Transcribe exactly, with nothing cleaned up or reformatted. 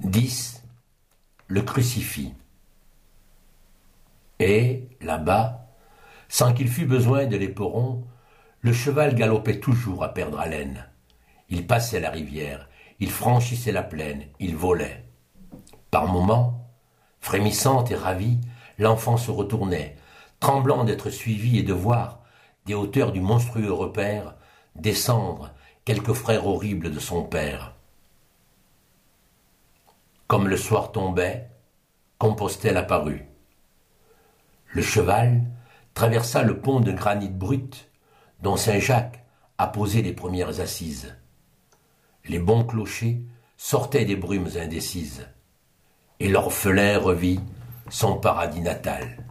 dix. Le crucifix. Et, là-bas, sans qu'il fût besoin de l'éperon, le cheval galopait toujours à perdre haleine. Il passait la rivière, il franchissait la plaine, il volait. Par moments, frémissante et ravie, l'enfant se retournait, tremblant d'être suivi et de voir, des hauteurs du monstrueux repaire, descendre quelques frères horribles de son père. Comme le soir tombait, Compostelle apparut. Le cheval traversa le pont de granit brut dont Saint-Jacques a posé les premières assises. Les bons clochers sortaient des brumes indécises, et l'orphelin revit son paradis natal.